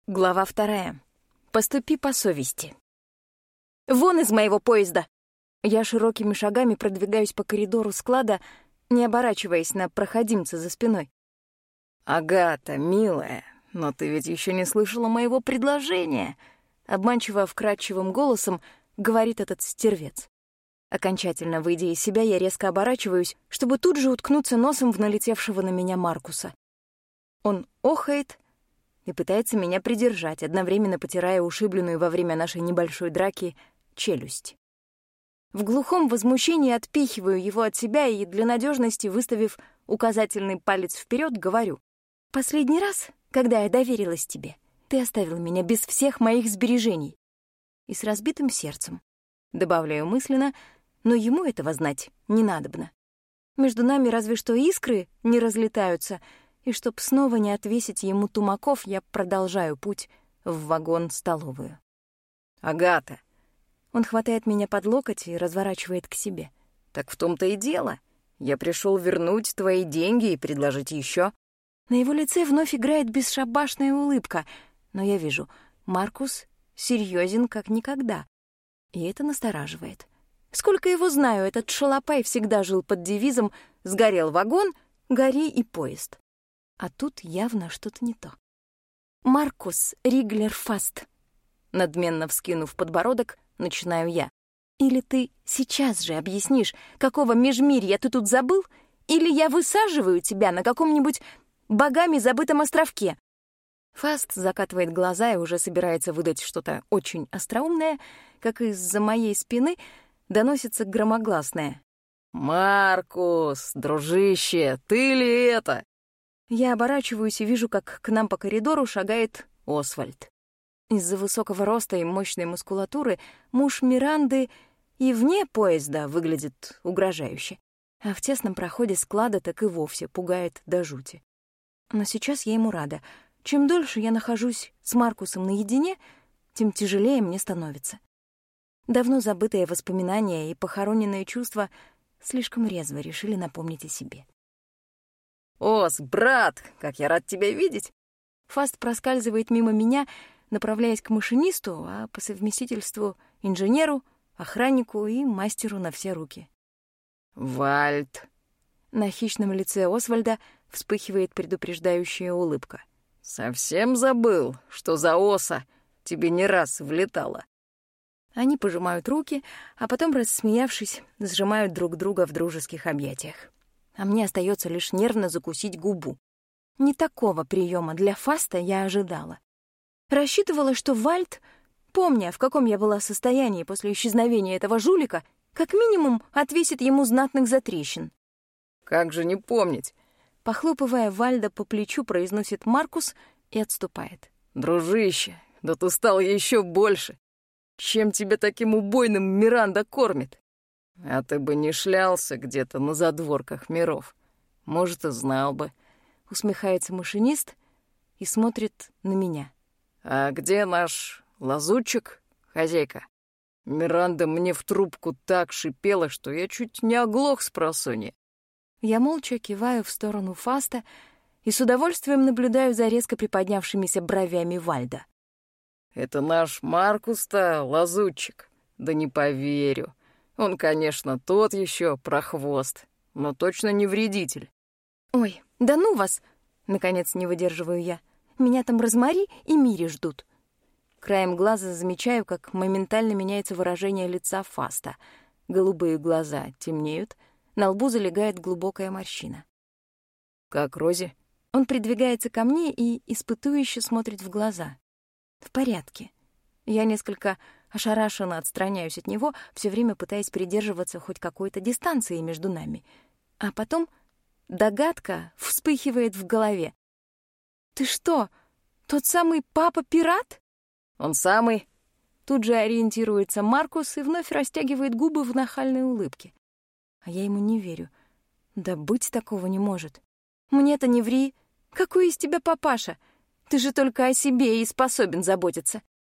Глава 2. Поступи по совести. «Вон из моего поезда!» Я широкими шагами продвигаюсь по коридору склада, не оборачиваясь на проходимца за спиной. «Агата, милая, но ты ведь еще не слышала моего предложения!» Обманчиво вкрадчивым голосом говорит этот стервец. Окончательно выйдя из себя, я резко оборачиваюсь, чтобы тут же уткнуться носом в налетевшего на меня Маркуса. Он охает и пытается меня придержать, одновременно потирая ушибленную во время нашей небольшой драки челюсть. В глухом возмущении отпихиваю его от себя и, для надежности, выставив указательный палец вперед, говорю: «Последний раз, когда я доверилась тебе, ты оставила меня без всех моих сбережений». И с разбитым сердцем. Добавляю мысленно, но ему этого знать не надобно. Между нами разве что искры не разлетаются, и чтоб снова не отвесить ему тумаков, я продолжаю путь в вагон-столовую. «Агата!» Он хватает меня под локоть и разворачивает к себе. «Так в том-то и дело. Я пришел вернуть твои деньги и предложить еще. На его лице вновь играет бесшабашная улыбка, но я вижу, Маркус серьезен как никогда, и это настораживает. Сколько его знаю, этот шалопай всегда жил под девизом «Сгорел вагон, гори и поезд». А тут явно что-то не то. «Маркус Риглер Фаст», надменно вскинув подбородок, начинаю я. «Или ты сейчас же объяснишь, какого межмирья ты тут забыл, или я высаживаю тебя на каком-нибудь богами забытом островке». Фаст закатывает глаза и уже собирается выдать что-то очень остроумное, как из-за моей спины доносится громогласное: «Маркус, дружище, ты ли это?» Я оборачиваюсь и вижу, как к нам по коридору шагает Освальд. Из-за высокого роста и мощной мускулатуры муж Миранды и вне поезда выглядит угрожающе, а в тесном проходе склада так и вовсе пугает до жути. Но сейчас я ему рада. Чем дольше я нахожусь с Маркусом наедине, тем тяжелее мне становится. Давно забытые воспоминания и похороненные чувства слишком резво решили напомнить о себе. «Ос, брат, как я рад тебя видеть!» Фаст проскальзывает мимо меня, направляясь к машинисту, а по совместительству инженеру, охраннику и мастеру на все руки. «Вальд!» На хищном лице Освальда вспыхивает предупреждающая улыбка. «Совсем забыл, что за оса тебе не раз влетало?» Они пожимают руки, а потом, рассмеявшись, сжимают друг друга в дружеских объятиях. А мне остается лишь нервно закусить губу. Не такого приема для Фаста я ожидала. Рассчитывала, что Вальд, помня, в каком я была состоянии после исчезновения этого жулика, как минимум отвесит ему знатных затрещин. «Как же не помнить?» Похлопывая Вальда по плечу, произносит Маркус и отступает. «Дружище, да ты стал еще больше. Чем тебя таким убойным Миранда кормит? А ты бы не шлялся где-то на задворках миров. Может, и знал бы». Усмехается машинист и смотрит на меня. «А где наш лазутчик, хозяйка? Миранда мне в трубку так шипела, что я чуть не оглох спросонья». Я молча киваю в сторону Фаста и с удовольствием наблюдаю за резко приподнявшимися бровями Вальда. «Это наш Маркус-то лазутчик. Да не поверю. Он, конечно, тот еще прохвост, но точно не вредитель». «Ой, да ну вас!» — наконец не выдерживаю я. «Меня там Розмари и Мири ждут». Краем глаза замечаю, как моментально меняется выражение лица Фаста. Голубые глаза темнеют, на лбу залегает глубокая морщина. «Как Рози?» Он придвигается ко мне и испытующе смотрит в глаза. «В порядке». Я несколько ошарашенно отстраняюсь от него, все время пытаясь придерживаться хоть какой-то дистанции между нами. А потом догадка вспыхивает в голове. «Ты что, тот самый папа-пират?» «Он самый». Тут же ориентируется Маркус и вновь растягивает губы в нахальной улыбке. А я ему не верю. Да быть такого не может. «Мне-то не ври. Какой из тебя папаша? Ты же только о себе и способен заботиться».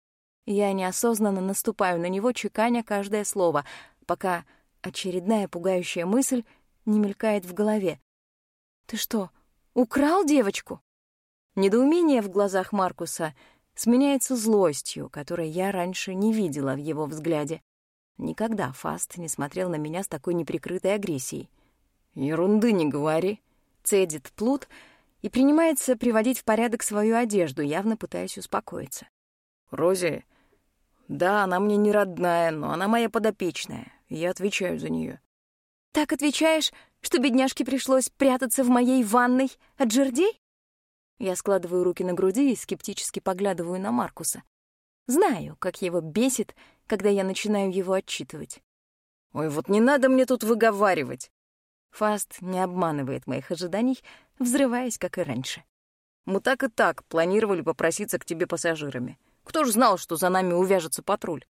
Я неосознанно наступаю на него, чеканя каждое слово, пока очередная пугающая мысль не мелькает в голове. «Ты что, украл девочку?» Недоумение в глазах Маркуса сменяется злостью, которой я раньше не видела в его взгляде. Никогда Фаст не смотрел на меня с такой неприкрытой агрессией. «Ерунды не говори», — цедит Плут и принимается приводить в порядок свою одежду, явно пытаясь успокоиться. «Рози, да, она мне не родная, но она моя подопечная, и я отвечаю за нее. «Так отвечаешь, что бедняжке пришлось прятаться в моей ванной от жердей?» Я складываю руки на груди и скептически поглядываю на Маркуса. Знаю, как его бесит, когда я начинаю его отчитывать. «Ой, вот не надо мне тут выговаривать!» Фаст не обманывает моих ожиданий, взрываясь, как и раньше. «Мы так и так планировали попроситься к тебе пассажирами. Кто ж знал, что за нами увяжется патруль?»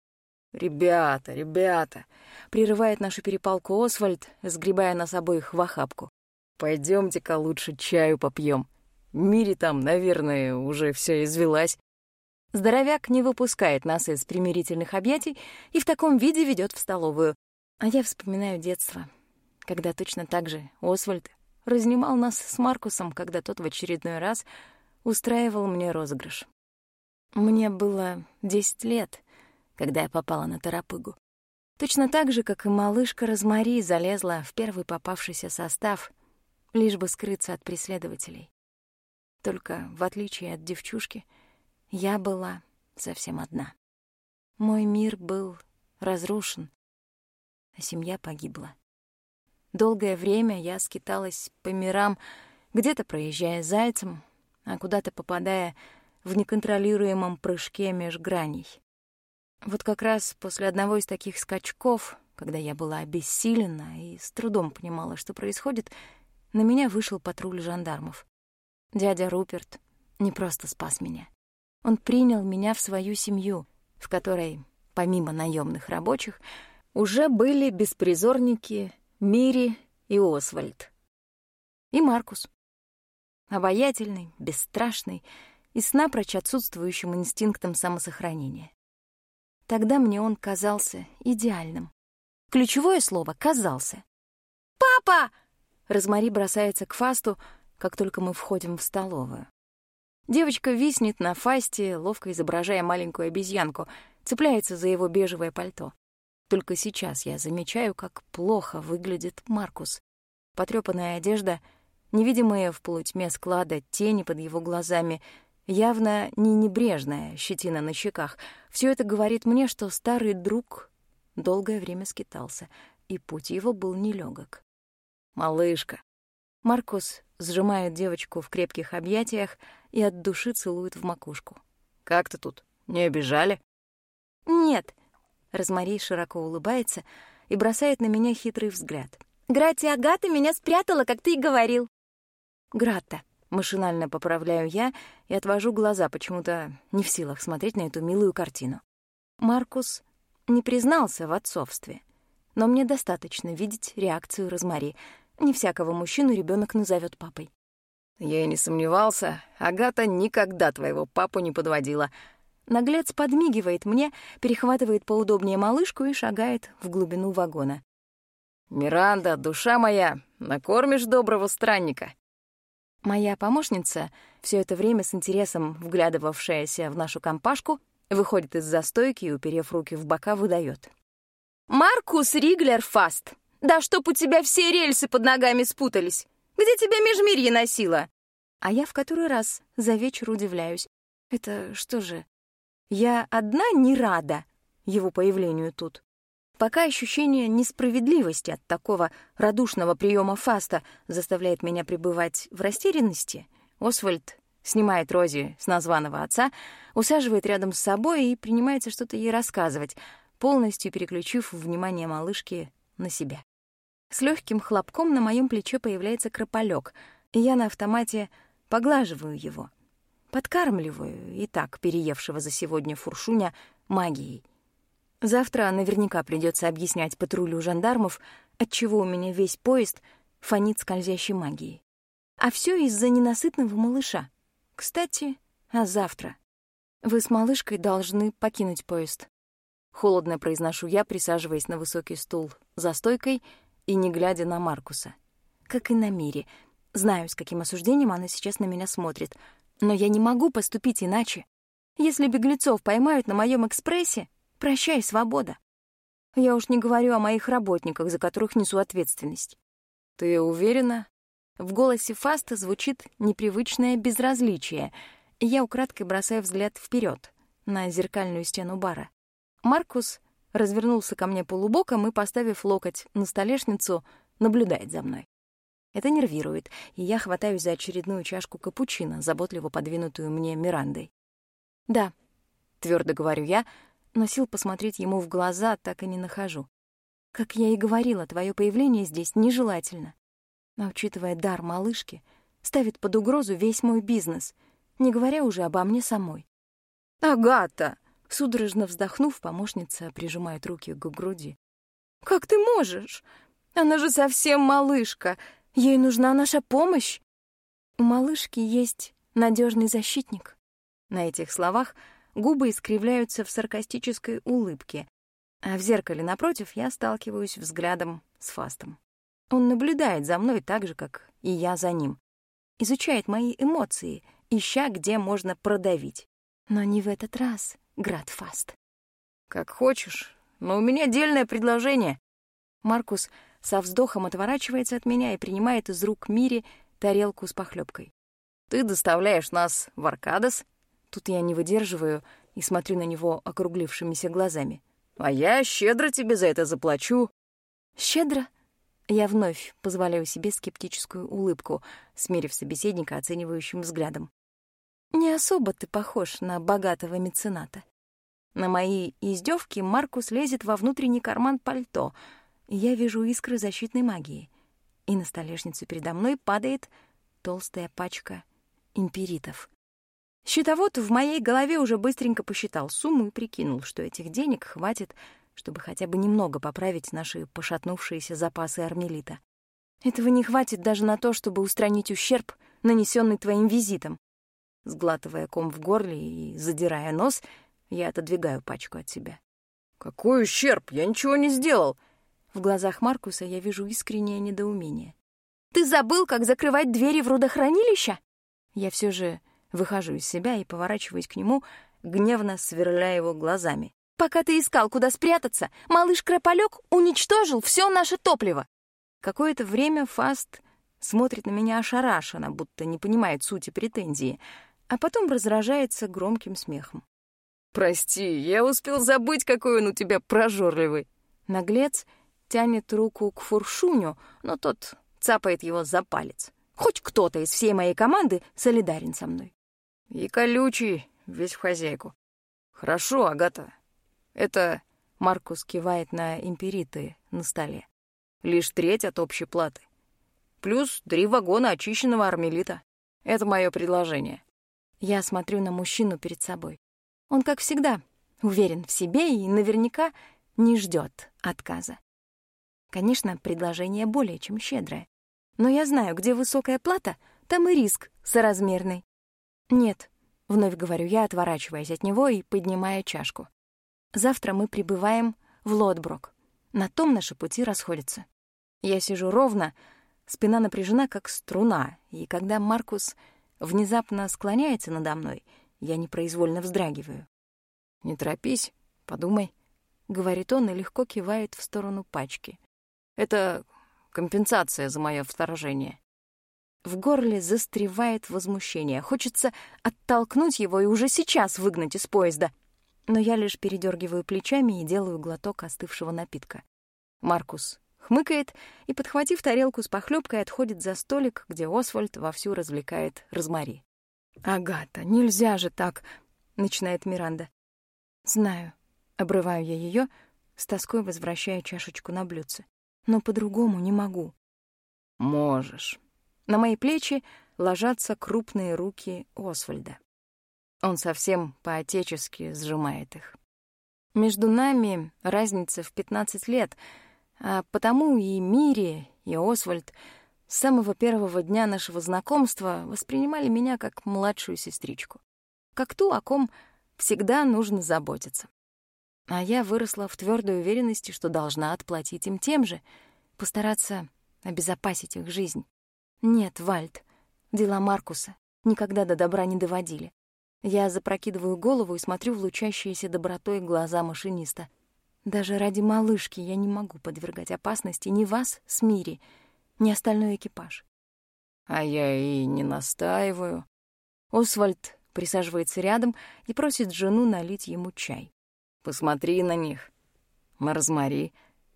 «Ребята!» — прерывает нашу перепалку Освальд, сгребая нас обоих в охапку. «Пойдёмте-ка лучше чаю попьём. Мири там, наверное, уже вся извелась». Здоровяк не выпускает нас из примирительных объятий и в таком виде ведёт в столовую. А я вспоминаю детство, когда точно так же Освальд разнимал нас с Маркусом, когда тот в очередной раз устраивал мне розыгрыш. Мне было 10 лет, когда я попала на торопыгу. Точно так же, как и малышка Розмари залезла в первый попавшийся состав, лишь бы скрыться от преследователей. Только, в отличие от девчушки, я была совсем одна. Мой мир был разрушен, а семья погибла. Долгое время я скиталась по мирам, где-то проезжая зайцем, а куда-то попадая в неконтролируемом прыжке меж граней. Вот как раз после одного из таких скачков, когда я была обессилена и с трудом понимала, что происходит, на меня вышел патруль жандармов. Дядя Руперт не просто спас меня. Он принял меня в свою семью, в которой, помимо наемных рабочих, уже были беспризорники Мири и Освальд. И Маркус. Обаятельный, бесстрашный и с напрочь отсутствующим инстинктом самосохранения. Тогда мне он казался идеальным. Ключевое слово «казался». «Папа!» Розмари бросается к Фасту, как только мы входим в столовую. Девочка виснет на Фасте, ловко изображая маленькую обезьянку, цепляется за его бежевое пальто. Только сейчас я замечаю, как плохо выглядит Маркус. Потрёпанная одежда, невидимые в полутьме склада тени под его глазами, явно не небрежная щетина на щеках. Всё это говорит мне, что старый друг долгое время скитался, и путь его был нелёгок. «Малышка!» Маркус сжимает девочку в крепких объятиях и от души целует в макушку. «Как ты тут? Не обижали?» «Нет». Розмари широко улыбается и бросает на меня хитрый взгляд. «Гратья Агата меня спрятала, как ты и говорил». «Гратта». Машинально поправляю я и отвожу глаза, почему-то не в силах смотреть на эту милую картину. Маркус не признался в отцовстве, но мне достаточно видеть реакцию Розмари. Не всякого мужчину ребёнок назовёт папой. «Я и не сомневался, Агата никогда твоего папу не подводила». Наглец подмигивает мне, перехватывает поудобнее малышку и шагает в глубину вагона. «Миранда, душа моя, накормишь доброго странника?» Моя помощница, всё это время с интересом вглядывавшаяся в нашу компашку, выходит из-за стойки и, уперев руки в бока, выдаёт: «Маркус Риглер Фаст! Да чтоб у тебя все рельсы под ногами спутались! Где тебя межмирье носило?» А я в который раз за вечер удивляюсь. Это что же, я одна не рада его появлению тут? Пока ощущение несправедливости от такого радушного приема Фаста заставляет меня пребывать в растерянности, Освальд снимает Рози с названного отца, усаживает рядом с собой и принимается что-то ей рассказывать, полностью переключив внимание малышки на себя. С легким хлопком на моем плече появляется Крополёк, и я на автомате поглаживаю его, подкармливаю и так переевшего за сегодня фуршуня магией. Завтра наверняка придется объяснять патрулю жандармов, отчего у меня весь поезд фонит скользящей магией. А все из-за ненасытного малыша. Кстати, а завтра? Вы с малышкой должны покинуть поезд. Холодно произношу я, присаживаясь на высокий стул за стойкой и не глядя на Маркуса. Как и на Мири. Знаю, с каким осуждением она сейчас на меня смотрит. Но я не могу поступить иначе. Если беглецов поймают на моем экспрессе, прощай, свобода. Я уж не говорю о моих работниках, за которых несу ответственность. Ты уверена? В голосе Фаста звучит непривычное безразличие, и я украдкой бросаю взгляд вперед на зеркальную стену бара. Маркус развернулся ко мне полубоком и, поставив локоть на столешницу, наблюдает за мной. Это нервирует, и я хватаюсь за очередную чашку капучино, заботливо подвинутую мне Мирандой. «Да», — твердо говорю я, но сил посмотреть ему в глаза так и не нахожу. Как я и говорила, твое появление здесь нежелательно. А учитывая дар малышки, ставит под угрозу весь мой бизнес, не говоря уже обо мне самой. «Агата!» — судорожно вздохнув, помощница прижимает руки к груди. «Как ты можешь? Она же совсем малышка. Ей нужна наша помощь. У малышки есть надежный защитник». На этих словах губы искривляются в саркастической улыбке, а в зеркале напротив я сталкиваюсь взглядом с Фастом. Он наблюдает за мной так же, как и я за ним. Изучает мои эмоции, ища, где можно продавить. Но не в этот раз, Град Фаст. «Как хочешь, но у меня дельное предложение». Маркус со вздохом отворачивается от меня и принимает из рук Мири тарелку с похлебкой. «Ты доставляешь нас в Аркадос». Тут я не выдерживаю и смотрю на него округлившимися глазами. «А я щедро тебе за это заплачу». «Щедро?» Я вновь позволяю себе скептическую улыбку, смерив собеседника оценивающим взглядом. «Не особо ты похож на богатого мецената». На мои издевки Маркус лезет во внутренний карман пальто, и я вижу искры защитной магии. И на столешницу передо мной падает толстая пачка империтов. Счетовод в моей голове уже быстренько посчитал сумму и прикинул, что этих денег хватит, чтобы хотя бы немного поправить наши пошатнувшиеся запасы армелита. Этого не хватит даже на то, чтобы устранить ущерб, нанесенный твоим визитом. Сглатывая ком в горле и задирая нос, я отодвигаю пачку от себя. «Какой ущерб? Я ничего не сделал!» В глазах Маркуса я вижу искреннее недоумение. «Ты забыл, как закрывать двери в рудохранилище?» Я все же выхожу из себя и поворачиваюсь к нему, гневно сверляя его глазами. «Пока ты искал, куда спрятаться, малыш Крополёк уничтожил все наше топливо!» Какое-то время Фаст смотрит на меня ошарашенно, будто не понимает сути претензии, а потом разражается громким смехом. «Прости, я успел забыть, какой он у тебя прожорливый». Наглец тянет руку к Фуршуню, но тот цапает его за палец. Хоть кто-то из всей моей команды солидарен со мной. «И колючий, весь в хозяйку». «Хорошо, Агата. Это...» — Маркус кивает на империты на столе. «Лишь треть от общей платы. Плюс 3 вагона очищенного армелита. Это мое предложение». Я смотрю на мужчину перед собой. Он, как всегда, уверен в себе и наверняка не ждет отказа. Конечно, предложение более чем щедрое. Но я знаю, где высокая плата, там и риск соразмерный. «Нет», — вновь говорю я, отворачиваясь от него и поднимая чашку. «Завтра мы прибываем в Лотброк. На том наши пути расходятся». Я сижу ровно, спина напряжена, как струна, и когда Маркус внезапно склоняется надо мной, я непроизвольно вздрагиваю. «Не торопись, подумай», — говорит он и легко кивает в сторону пачки. «Это компенсация за мое вторжение». В горле застревает возмущение. Хочется оттолкнуть его и уже сейчас выгнать из поезда. Но я лишь передергиваю плечами и делаю глоток остывшего напитка. Маркус хмыкает и, подхватив тарелку с похлебкой, отходит за столик, где Освальд вовсю развлекает Розмари. «Агата, нельзя же так!» — начинает Миранда. «Знаю». Обрываю я ее, с тоской возвращая чашечку на блюдце. «Но по-другому не могу». «Можешь». На мои плечи ложатся крупные руки Освальда. Он совсем по-отечески сжимает их. Между нами разница в 15 лет, а потому и Мири, и Освальд с самого первого дня нашего знакомства воспринимали меня как младшую сестричку, как ту, о ком всегда нужно заботиться. А я выросла в твердой уверенности, что должна отплатить им тем же, постараться обезопасить их жизнь. Нет, Вальд, дела Маркуса никогда до добра не доводили. Я запрокидываю голову и смотрю в лучащиеся добротой глаза машиниста. Даже ради малышки я не могу подвергать опасности ни вас с Мири, ни остальной экипаж. А я и не настаиваю. Освальд присаживается рядом и просит жену налить ему чай. Посмотри на них. На Розмари.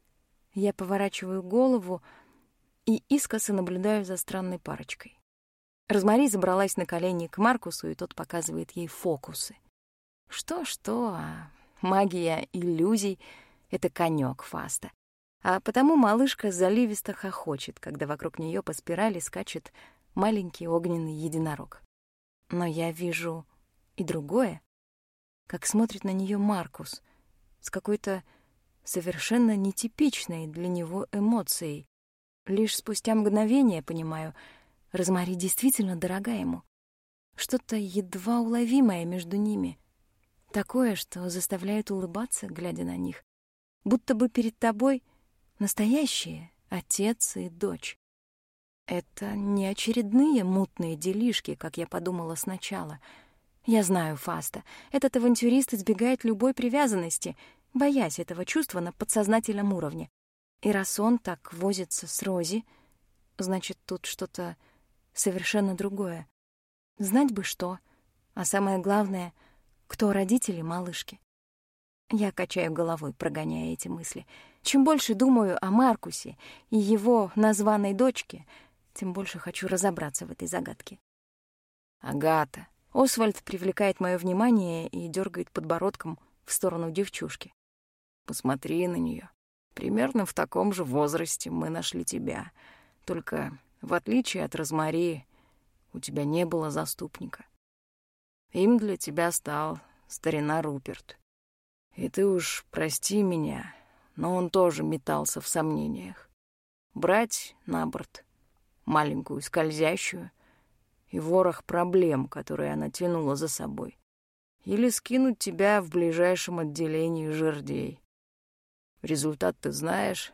Я поворачиваю голову и искоса наблюдаю за странной парочкой. Розмари забралась на колени к Маркусу, и тот показывает ей фокусы. Что-что, а магия иллюзий — это конёк Фаста. А потому малышка заливисто хохочет, когда вокруг неё по спирали скачет маленький огненный единорог. Но я вижу и другое, как смотрит на неё Маркус с какой-то совершенно нетипичной для него эмоцией. Лишь спустя мгновение понимаю, Розмари действительно дорога ему. Что-то едва уловимое между ними. Такое, что заставляет улыбаться, глядя на них. Будто бы перед тобой настоящие отец и дочь. Это не очередные мутные делишки, как я подумала сначала. Я знаю Фаста. Этот авантюрист избегает любой привязанности, боясь этого чувства на подсознательном уровне. И раз он так возится с Рози, значит, тут что-то совершенно другое. Знать бы что, а самое главное, кто родители малышки. Я качаю головой, прогоняя эти мысли. Чем больше думаю о Маркусе и его названной дочке, тем больше хочу разобраться в этой загадке. Агата. Освальд привлекает моё внимание и дёргает подбородком в сторону девчушки. Посмотри на неё. Примерно в таком же возрасте мы нашли тебя. Только, в отличие от Розмари, у тебя не было заступника. Им для тебя стал старина Руперт. И ты уж прости меня, но он тоже метался в сомнениях. Брать на борт маленькую скользящую и ворох проблем, которые она тянула за собой, или скинуть тебя в ближайшем отделении жердей. Результат ты знаешь.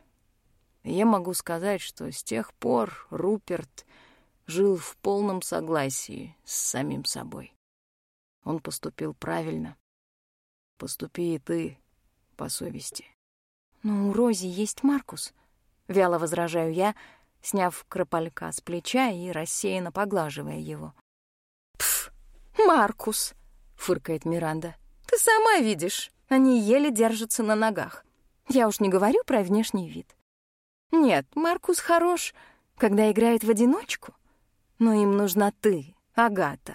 Я могу сказать, что с тех пор Руперт жил в полном согласии с самим собой. Он поступил правильно. Поступи и ты по совести. «Но у Рози есть Маркус», — вяло возражаю я, сняв кропалька с плеча и рассеянно поглаживая его. «Пф, Маркус!» — фыркает Миранда. «Ты сама видишь, они еле держатся на ногах. Я уж не говорю про внешний вид. Нет, Маркус хорош, когда играет в одиночку, но им нужна ты, Агата».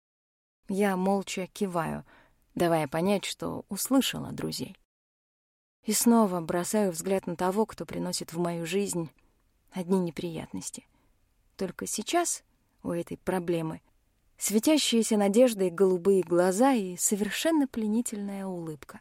Я молча киваю, давая понять, что услышала друзей. И снова бросаю взгляд на того, кто приносит в мою жизнь одни неприятности. Только сейчас у этой проблемы светящиеся надеждой голубые глаза и совершенно пленительная улыбка.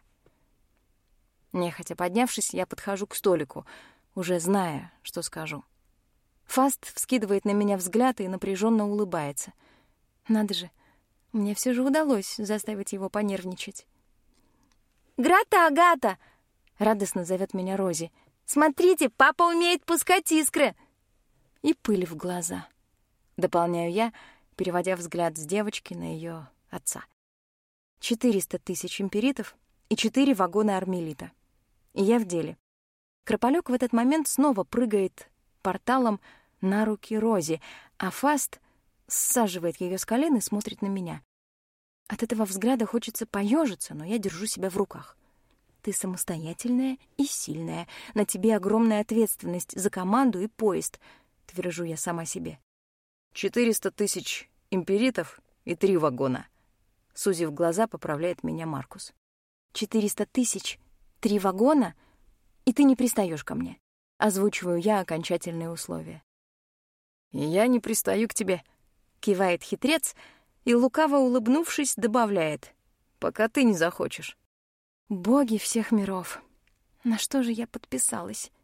Нехотя поднявшись, я подхожу к столику, уже зная, что скажу. Фаст вскидывает на меня взгляд и напряженно улыбается. Надо же, мне все же удалось заставить его понервничать. «Грата, Агата!» — радостно зовет меня Рози. «Смотрите, папа умеет пускать искры!» И пыль в глаза. Дополняю я, переводя взгляд с девочки на ее отца. 400 тысяч империтов и 4 вагона армелита. И я в деле. Крополёк в этот момент снова прыгает порталом на руки Рози, а Фаст саживает ее с колен и смотрит на меня. От этого взгляда хочется поежиться, но я держу себя в руках. Ты самостоятельная и сильная. На тебе огромная ответственность за команду и поезд, твержу я сама себе. 400 тысяч империтов и 3 вагона. Сузив глаза, поправляет меня Маркус. 400 тысяч, 3 вагона, и ты не пристаешь ко мне. Озвучиваю я окончательные условия. И я не пристаю к тебе, кивает хитрец и, лукаво улыбнувшись, добавляет: пока ты не захочешь. Боги всех миров, на что же я подписалась?